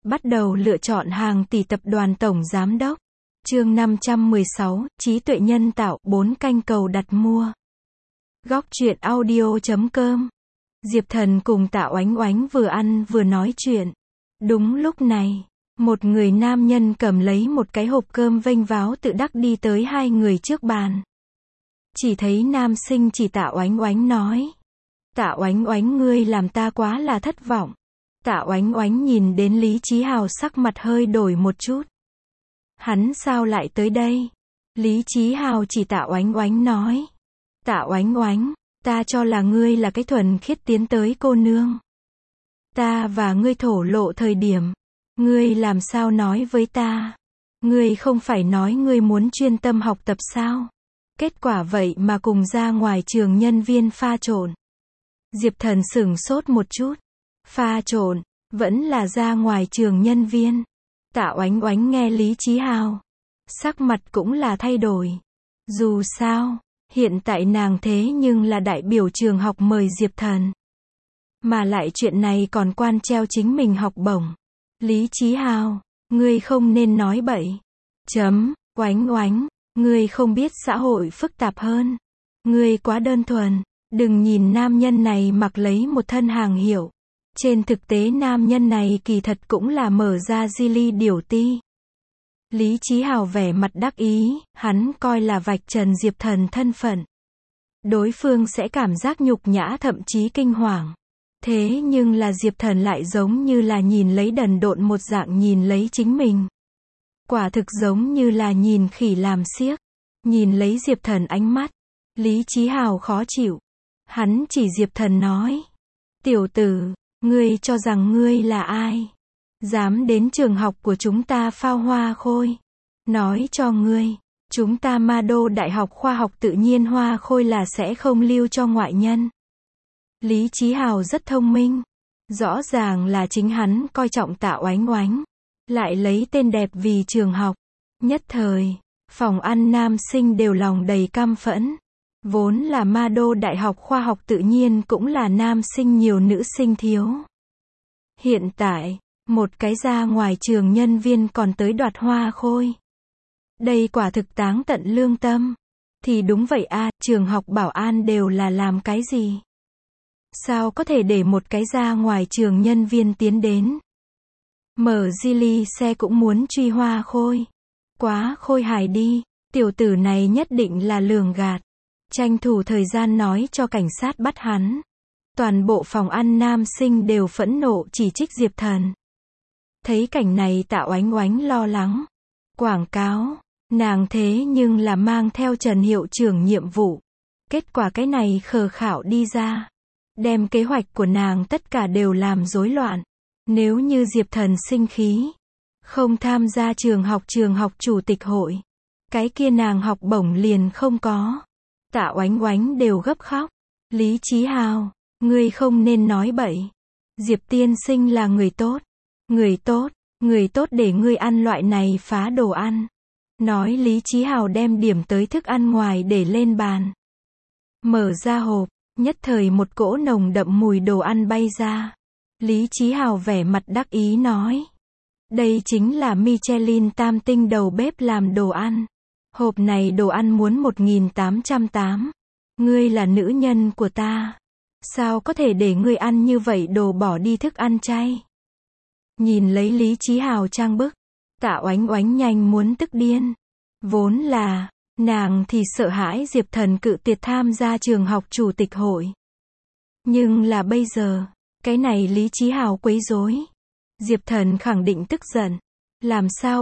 Bắt đầu lựa chọn hàng tỷ tập đoàn tổng giám đốc. Chương 516, trí tuệ nhân tạo, 4 kênh cầu đặt mua. Góc truyện audio.com. Diệp Thần cùng Tạ Oánh Oánh vừa ăn vừa nói chuyện. Đúng lúc này, một người nam nhân cầm lấy một cái hộp cơm vênh váo tự đắc đi tới hai người trước bàn. Chỉ thấy nam sinh chỉ Tạ Oánh Oánh nói: Tạ Oánh Oánh, ngươi làm ta quá là thất vọng. Tạ Oánh Oánh nhìn đến Lý Chí Hào sắc mặt hơi đổi một chút. Hắn sao lại tới đây? Lý Chí Hào chỉ Tạ Oánh Oánh nói: Tạ Oánh Oánh, ta cho là ngươi là cái thuần khiết tiến tới cô nương. Ta và ngươi thổ lộ thời điểm, ngươi làm sao nói với ta? Ngươi không phải nói ngươi muốn chuyên tâm học tập sao? Kết quả vậy mà cùng ra ngoài trường nhân viên pha trộn. Diệp Thần sửng sốt một chút. Pha trộn, vẫn là ra ngoài trường nhân viên. Tạ Oánh Oánh nghe Lý Chí Hào, sắc mặt cũng là thay đổi. Dù sao, hiện tại nàng thế nhưng là đại biểu trường học mời Diệp Thần. Mà lại chuyện này còn quan treo chính mình học bổng. Lý Chí Hào, ngươi không nên nói bậy. Oánh Oánh, ngươi không biết xã hội phức tạp hơn. Ngươi quá đơn thuần. Đừng nhìn nam nhân này mặc lấy một thân hàng hiệu. Trên thực tế nam nhân này kỳ thật cũng là mở ra Gili điều ti. Lý Chí Hào vẻ mặt đắc ý, hắn coi là vạch trần Diệp Thần thân phận. Đối phương sẽ cảm giác nhục nhã thậm chí kinh hoàng. Thế nhưng là Diệp Thần lại giống như là nhìn lấy đần độn một dạng nhìn lấy chính mình. Quả thực giống như là nhìn khỉ làm xiếc. Nhìn lấy Diệp Thần ánh mắt, Lý Chí Hào khó chịu. Hắn chỉ Diệp Thần nói: Tiểu tử, ngươi cho rằng ngươi là ai? Dám đến trường học của chúng ta phao hoa khôi. Nói cho ngươi, chúng ta Ma Đô Đại học Khoa học Tự nhiên hoa khôi là sẽ không lưu cho ngoại nhân. Lý Chí Hào rất thông minh. Rõ ràng là chính hắn coi trọng Tạ Oánh Oánh. Lại lấy tên đẹp vì trường học. Nhất thời, phòng ăn nam sinh đều lòng đầy căm phẫn. Vốn là Ma Đô Đại học Khoa học Tự nhiên cũng là nam sinh nhiều nữ sinh thiếu. Hiện tại, một cái ra ngoài trường nhân viên còn tới đoạt hoa khôi. Đây quả thực táng tận lương tâm. Thì đúng vậy a, trường học bảo an đều là làm cái gì? Sao có thể để một cái ra ngoài trường nhân viên tiến đến? Mở Gili xe cũng muốn truy hoa khôi. Quá khôi hài đi, tiểu tử này nhất định là lường gạt. Tranh thủ thời gian nói cho cảnh sát bắt hắn. Toàn bộ phòng ăn nam sinh đều phẫn nộ chỉ trích Diệp Thần. Thấy cảnh này Tạ Oánh Oánh lo lắng. Quảng cáo, nàng thế nhưng là mang theo Trần hiệu trưởng nhiệm vụ. Kết quả cái này khờ khảo đi ra. Đem kế hoạch của nàng tất cả đều làm rối loạn. Nếu như Diệp Thần sinh khí, không tham gia trường học chủ tịch hội, cái kia nàng học bổng liền không có. Tạ Oánh Oánh đều gấp khóc. Lý Chí Hào, ngươi không nên nói bậy. Diệp tiên sinh là người tốt. Người tốt để ngươi ăn loại này phá đồ ăn. Nói Lý Chí Hào đem điểm tới thức ăn ngoài để lên bàn. Mở ra hộp, nhất thời một cỗ nồng đậm mùi đồ ăn bay ra. Lý Chí Hào vẻ mặt đắc ý nói: Đây chính là Michelin tam tinh đầu bếp làm đồ ăn. Hộp này đồ ăn muốn 1.808. Ngươi là nữ nhân của ta. Sao có thể để ngươi ăn như vậy đồ bỏ đi thức ăn chay? Nhìn lấy Lý Chí Hào trang bức, Tạ Oánh Oánh nhanh muốn tức điên. Vốn là, nàng thì sợ hãi Diệp Thần cự tuyệt tham gia trường học chủ tịch hội. Nhưng là bây giờ, cái này Lý Chí Hào quấy rối. Diệp Thần khẳng định tức giận. Làm sao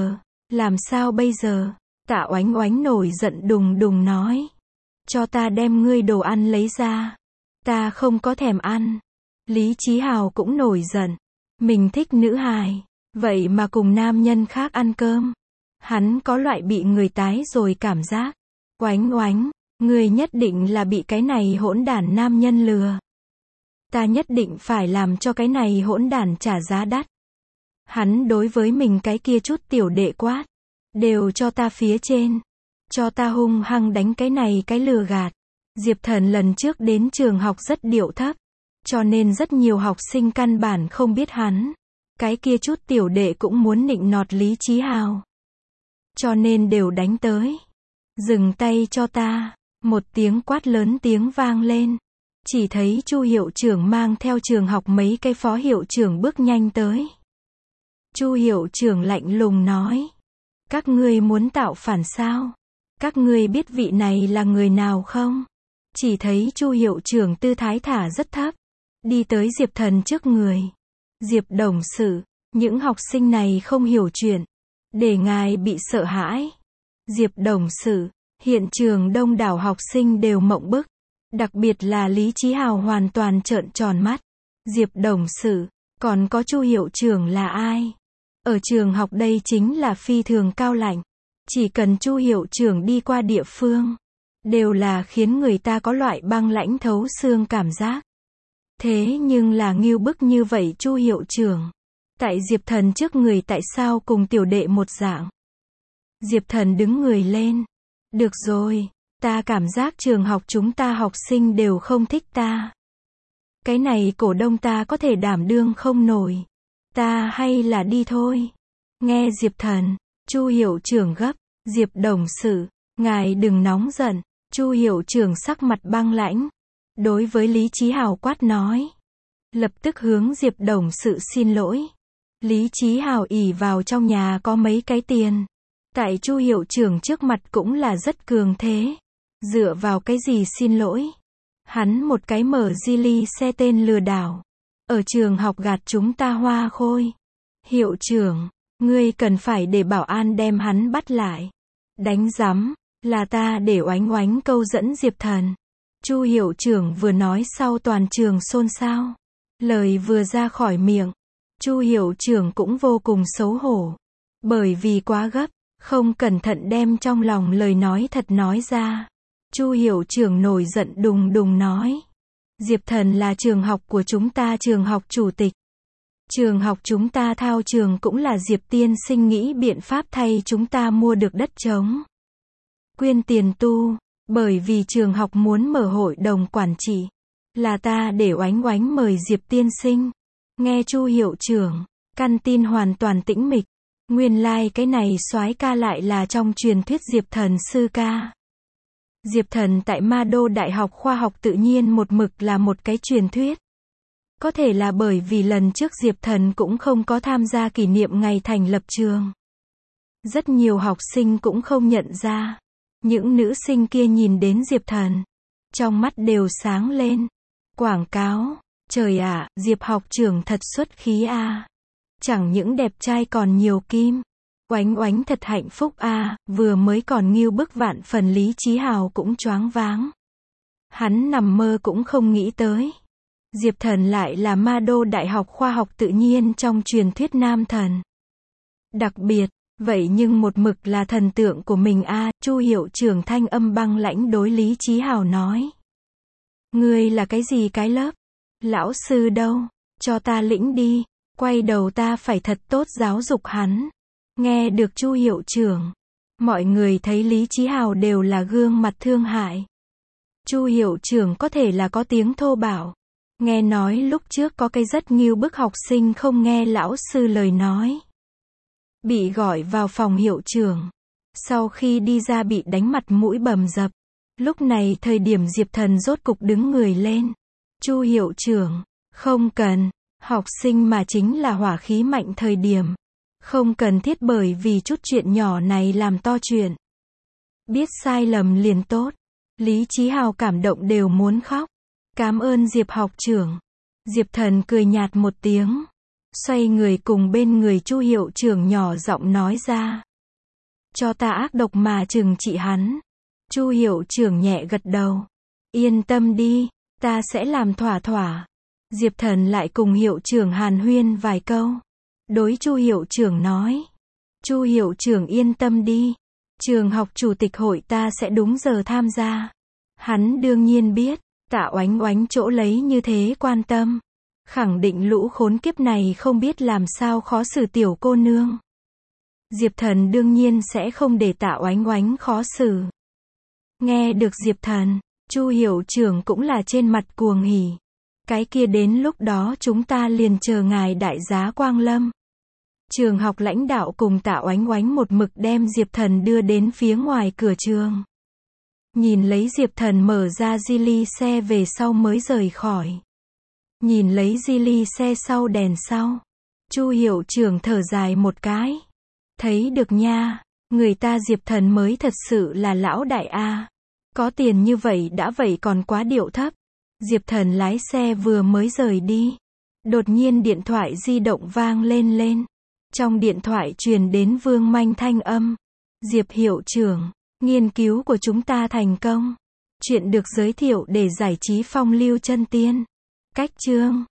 bây giờ? Tạ Oánh Oánh nổi giận đùng đùng nói: Cho ta đem ngươi đồ ăn lấy ra. Ta không có thèm ăn. Lý Chí Hào cũng nổi giận. Mình thích nữ hài, vậy mà cùng nam nhân khác ăn cơm. Hắn có loại bị người tái rồi cảm giác. Oánh Oánh, ngươi nhất định là bị cái này hỗn đản nam nhân lừa. Ta nhất định phải làm cho cái này hỗn đản trả giá đắt. Hắn đối với mình cái kia chút tiểu đệ quát. Đều cho ta phía trên. Cho ta hung hăng đánh cái này cái lừa gạt. Diệp Thần lần trước đến trường học rất điệu thấp. Cho nên rất nhiều học sinh căn bản không biết hắn. Cái kia chút tiểu đệ cũng muốn nịnh nọt Lý Chí Hào. Cho nên đều đánh tới. Dừng tay cho ta. Một tiếng quát lớn tiếng vang lên. Chỉ thấy Chu hiệu trưởng mang theo trường học mấy cái phó hiệu trưởng bước nhanh tới. Chu hiệu trưởng lạnh lùng nói. Các ngươi muốn tạo phản sao? Các ngươi biết vị này là người nào không? Chỉ thấy Chu hiệu trưởng tư thái thả rất thấp. Đi tới Diệp Thần trước người. Diệp đồng sự, những học sinh này không hiểu chuyện. Để ngài bị sợ hãi. Diệp đồng sự, hiện trường đông đảo học sinh đều mộng bức. Đặc biệt là Lý Chí Hào hoàn toàn trợn tròn mắt. Diệp đồng sự, còn có Chu hiệu trưởng là ai? Ở trường học đây chính là phi thường cao lãnh. Chỉ cần Chu hiệu trưởng đi qua địa phương, đều là khiến người ta có loại băng lãnh thấu xương cảm giác. Thế nhưng là ngưu bức như vậy Chu hiệu trưởng. Tại Diệp Thần trước người tại sao cùng tiểu đệ một dạng? Diệp Thần đứng người lên. Được rồi, ta cảm giác trường học chúng ta học sinh đều không thích ta. Cái này cổ đông ta có thể đảm đương không nổi. Ta hay là đi thôi. Nghe Diệp Thần, Chu hiệu trưởng gấp. Diệp đồng sự, ngài đừng nóng giận. Chu hiệu trưởng sắc mặt băng lãnh. Đối với Lý Chí Hào quát nói. Lập tức hướng Diệp đồng sự xin lỗi. Lý Chí Hào ỷ vào trong nhà có mấy cái tiền. Tại Chu hiệu trưởng trước mặt cũng là rất cường thế. Dựa vào cái gì xin lỗi? Hắn một cái mở Geely xe tên lừa đảo. Ở trường học gạt chúng ta hoa khôi. Hiệu trưởng, ngươi cần phải để bảo an đem hắn bắt lại. Đánh rắm, là ta để oánh oánh câu dẫn Diệp Thần. Chu hiệu trưởng vừa nói sau toàn trường xôn xao. Lời vừa ra khỏi miệng, Chu hiệu trưởng cũng vô cùng xấu hổ. Bởi vì quá gấp, không cẩn thận đem trong lòng lời nói thật nói ra. Chu hiệu trưởng nổi giận đùng đùng nói. Diệp Thần là trường học của chúng ta, trường học chủ tịch. Trường học chúng ta thao trường cũng là Diệp tiên sinh nghĩ biện pháp thay chúng ta mua được đất trống. Quyên tiền tu, bởi vì trường học muốn mở hội đồng quản trị. Là ta để oánh oánh mời Diệp tiên sinh. Nghe Chu hiệu trưởng, căn tin hoàn toàn tĩnh mịch. Nguyên lai cái này soái ca lại là trong truyền thuyết Diệp Thần sư ca. Diệp Thần tại Ma Đô Đại học Khoa học Tự nhiên một mực là một cái truyền thuyết. Có thể là bởi vì lần trước Diệp Thần cũng không có tham gia kỷ niệm ngày thành lập trường. Rất nhiều học sinh cũng không nhận ra. Những nữ sinh kia nhìn đến Diệp Thần, trong mắt đều sáng lên. Quảng cáo, trời ạ, Diệp học trưởng thật xuất khí a. Chẳng những đẹp trai còn nhiều kim. Oánh oánh thật hạnh phúc a, vừa mới còn ngưu bức vạn phần Lý Chí Hào cũng choáng váng. Hắn nằm mơ cũng không nghĩ tới. Diệp Thần lại là Ma Đô Đại học Khoa học Tự nhiên trong truyền thuyết nam thần. Đặc biệt, vậy nhưng một mực là thần tượng của mình a. Chu hiệu trưởng thanh âm băng lãnh đối Lý Chí Hào nói. Ngươi là cái gì cái lớp? Lão sư đâu? Cho ta lĩnh đi. Quay đầu ta phải thật tốt giáo dục hắn. Nghe được Chu hiệu trưởng, mọi người thấy Lý Chí Hào đều là gương mặt thương hại. Chu hiệu trưởng có thể là có tiếng thô bạo. Nghe nói lúc trước có cái rất ngưu bức học sinh không nghe lão sư lời nói. Bị gọi vào phòng hiệu trưởng. Sau khi đi ra bị đánh mặt mũi bầm dập. Lúc này thời điểm Diệp Thần rốt cục đứng người lên. Chu hiệu trưởng, không cần. Học sinh mà chính là hỏa khí mạnh thời điểm. Không cần thiết bởi vì chút chuyện nhỏ này làm to chuyện. Biết sai lầm liền tốt. Lý Chí Hào cảm động đều muốn khóc. Cảm ơn Diệp học trưởng. Diệp Thần cười nhạt một tiếng. Xoay người cùng bên người Chu hiệu trưởng nhỏ giọng nói ra. Cho ta ác độc mà trừng trị hắn. Chu hiệu trưởng nhẹ gật đầu. Yên tâm đi, ta sẽ làm thỏa thỏa. Diệp Thần lại cùng hiệu trưởng hàn huyên vài câu. Đối Chu hiệu trưởng nói. Chu hiệu trưởng yên tâm đi. Trường học chủ tịch hội ta sẽ đúng giờ tham gia. Hắn đương nhiên biết, Tạ Oánh Oánh chỗ lấy như thế quan tâm. Khẳng định lũ khốn kiếp này không biết làm sao khó xử tiểu cô nương. Diệp Thần đương nhiên sẽ không để Tạ Oánh Oánh khó xử. Nghe được Diệp Thần, Chu hiệu trưởng cũng là trên mặt cuồng hỉ. Cái kia đến lúc đó chúng ta liền chờ ngài đại giá quang lâm. Trường học lãnh đạo cùng Tạ Oánh Oánh một mực đem Diệp Thần đưa đến phía ngoài cửa trường. Nhìn lấy Diệp Thần mở ra di li xe về sau mới rời khỏi. Nhìn lấy di li xe sau đèn sau. Chu hiệu trưởng thở dài một cái. Thấy được nha, người ta Diệp Thần mới thật sự là lão đại A. Có tiền như vậy đã vậy còn quá điệu thấp. Diệp Thần lái xe vừa mới rời đi. Đột nhiên điện thoại di động vang lên. Trong điện thoại truyền đến Vương Manh thanh âm. Diệp hiệu trưởng, nghiên cứu của chúng ta thành công. Chuyện được giới thiệu để giải trí phong lưu chân tiên. Cách chương